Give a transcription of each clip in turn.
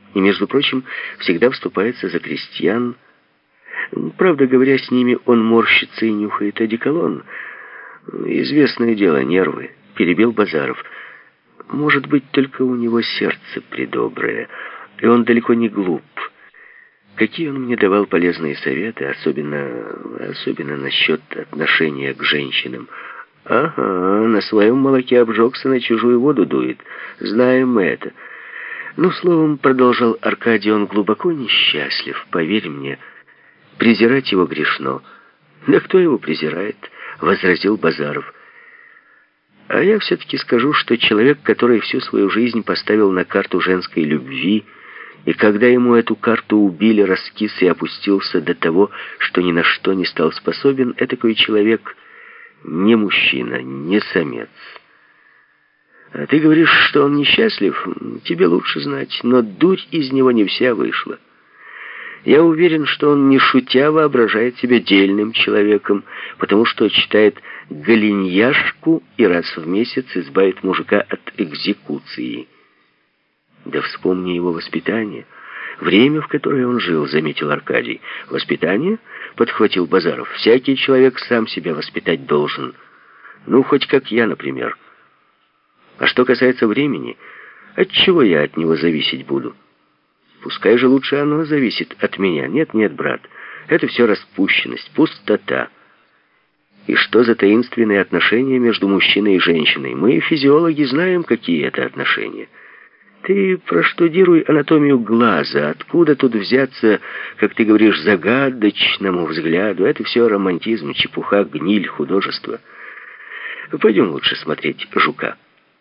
И, между прочим, всегда вступается за крестьян. Правда, говоря с ними, он морщится и нюхает одеколон. Известное дело, нервы, перебил Базаров. Может быть, только у него сердце предоброе, и он далеко не глуп. Какие он мне давал полезные советы, особенно насчет отношения к женщинам. Ага, на своем молоке обжегся, на чужую воду дует. Знаем мы это. Ну, словом, продолжал Аркадий, он глубоко несчастлив, поверь мне. Презирать его грешно. Да кто его презирает? Возразил Базаров. А я все-таки скажу, что человек, который всю свою жизнь поставил на карту женской любви, и когда ему эту карту убили, раскис и опустился до того, что ни на что не стал способен, этакой человек не мужчина, не самец. А ты говоришь, что он несчастлив? Тебе лучше знать, но дурь из него не вся вышла. Я уверен, что он, не шутя, воображает себя дельным человеком, потому что читает галиньяшку и раз в месяц избавит мужика от экзекуции. Да вспомни его воспитание, время, в которое он жил, заметил Аркадий. Воспитание? Подхватил Базаров. Всякий человек сам себя воспитать должен. Ну, хоть как я, например. А что касается времени, от чего я от него зависеть буду? Пускай же лучше оно зависит от меня. Нет, брат, это все распущенность, пустота. И что за таинственные отношения между мужчиной и женщиной? Мы, физиологи, знаем, какие это отношения. Ты проштудируй анатомию глаза. Откуда тут взяться, как ты говоришь, загадочному взгляду? Это все романтизм, чепуха, гниль, художество. Пойдем лучше смотреть «Жука».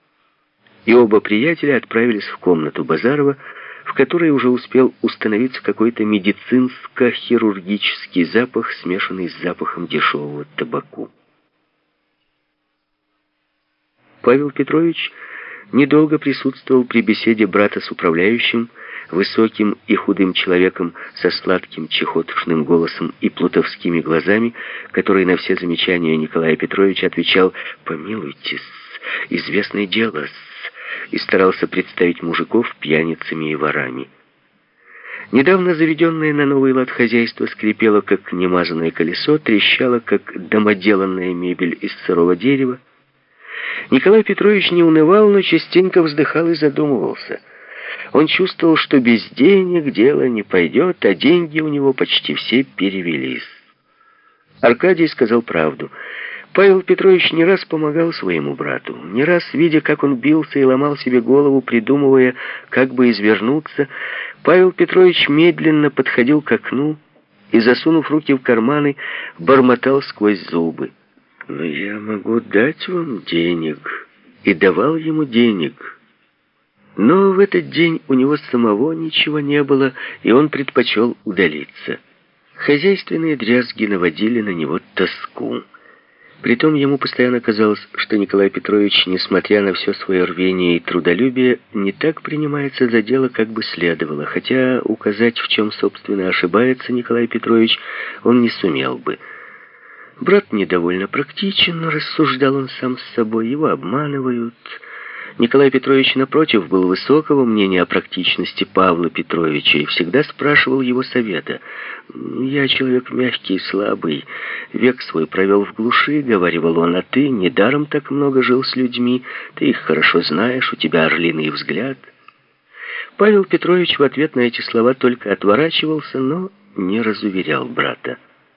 И оба приятеля отправились в комнату Базарова, в которой уже успел установиться какой-то медицинско-хирургический запах, смешанный с запахом дешевого табаку. Павел Петрович недолго присутствовал при беседе брата с управляющим, высоким и худым человеком со сладким чехотошным голосом и плутовскими глазами, который на все замечания Николая Петровича отвечал «Помилуйтесь, известное дело-с», и старался представить мужиков пьяницами и ворами. Недавно заведенное на новый лад хозяйство скрипело, как немазанное колесо, трещало, как домоделанная мебель из сырого дерева. Николай Петрович не унывал, но частенько вздыхал и задумывался. Он чувствовал, что без денег дело не пойдет, а деньги у него почти все перевелись. Аркадий сказал правду. Павел Петрович не раз помогал своему брату, не раз, видя, как он бился и ломал себе голову, придумывая, как бы извернуться, Павел Петрович медленно подходил к окну и, засунув руки в карманы, бормотал сквозь зубы: «Но я могу дать вам денег», и давал ему денег. Но в этот день у него самого ничего не было, и он предпочел удалиться. Хозяйственные дрязги наводили на него тоску. Притом ему постоянно казалось, что Николай Петрович, несмотря на все свое рвение и трудолюбие, не так принимается за дело, как бы следовало, хотя указать, в чем, собственно, ошибается Николай Петрович, он не сумел бы. Брат недовольно практичен, рассуждал он сам с собой, его обманывают. Николай Петрович, напротив, был высокого мнения о практичности Павла Петровича и всегда спрашивал его совета. «Я человек мягкий и слабый, век свой провел в глуши», — говаривал он, — «а ты недаром так много жил с людьми, ты их хорошо знаешь, у тебя орлиный взгляд». Павел Петрович в ответ на эти слова только отворачивался, но не разуверял брата.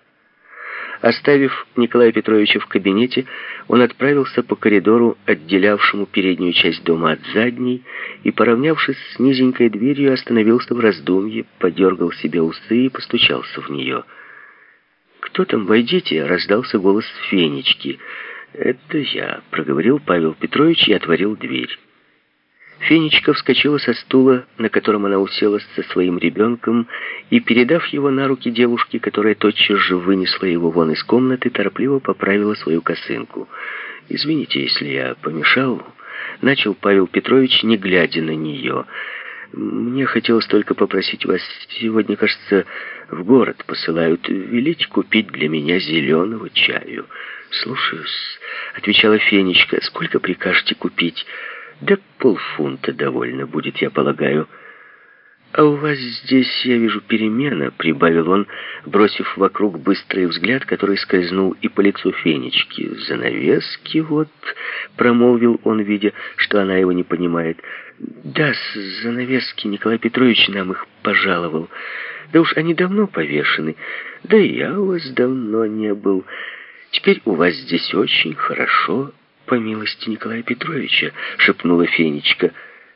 Оставив Николая Петровича в кабинете, он отправился по коридору, отделявшему переднюю часть дома от задней, и, поравнявшись с низенькой дверью, остановился в раздумье, подергал себе усы и постучался в нее. «Кто там? Войдите!» — раздался голос Фенечки. «Это я», — проговорил Павел Петрович и отворил дверь. Фенечка вскочила со стула, на котором она уселась со своим ребенком, и, передав его на руки девушке, которая тотчас же вынесла его вон из комнаты, торопливо поправила свою косынку. «Извините, если я помешал», — начал Павел Петрович, не глядя на нее. «Мне хотелось только попросить вас, сегодня, кажется, в город посылают, велите купить для меня зеленого чаю». «Слушаюсь», — отвечала Фенечка. «Сколько прикажете купить?» «Да полфунта довольно будет, я полагаю». «А у вас здесь, я вижу, перемена», — прибавил он, бросив вокруг быстрый взгляд, который скользнул и по лицу Фенечки. «Занавески вот», — промолвил он, видя, что она его не понимает. «Да, занавески, Николай Петрович нам их пожаловал. Да уж они давно повешены. Да и я у вас давно не был. Теперь у вас здесь очень хорошо, по милости Николая Петровича», — шепнула Фенечка.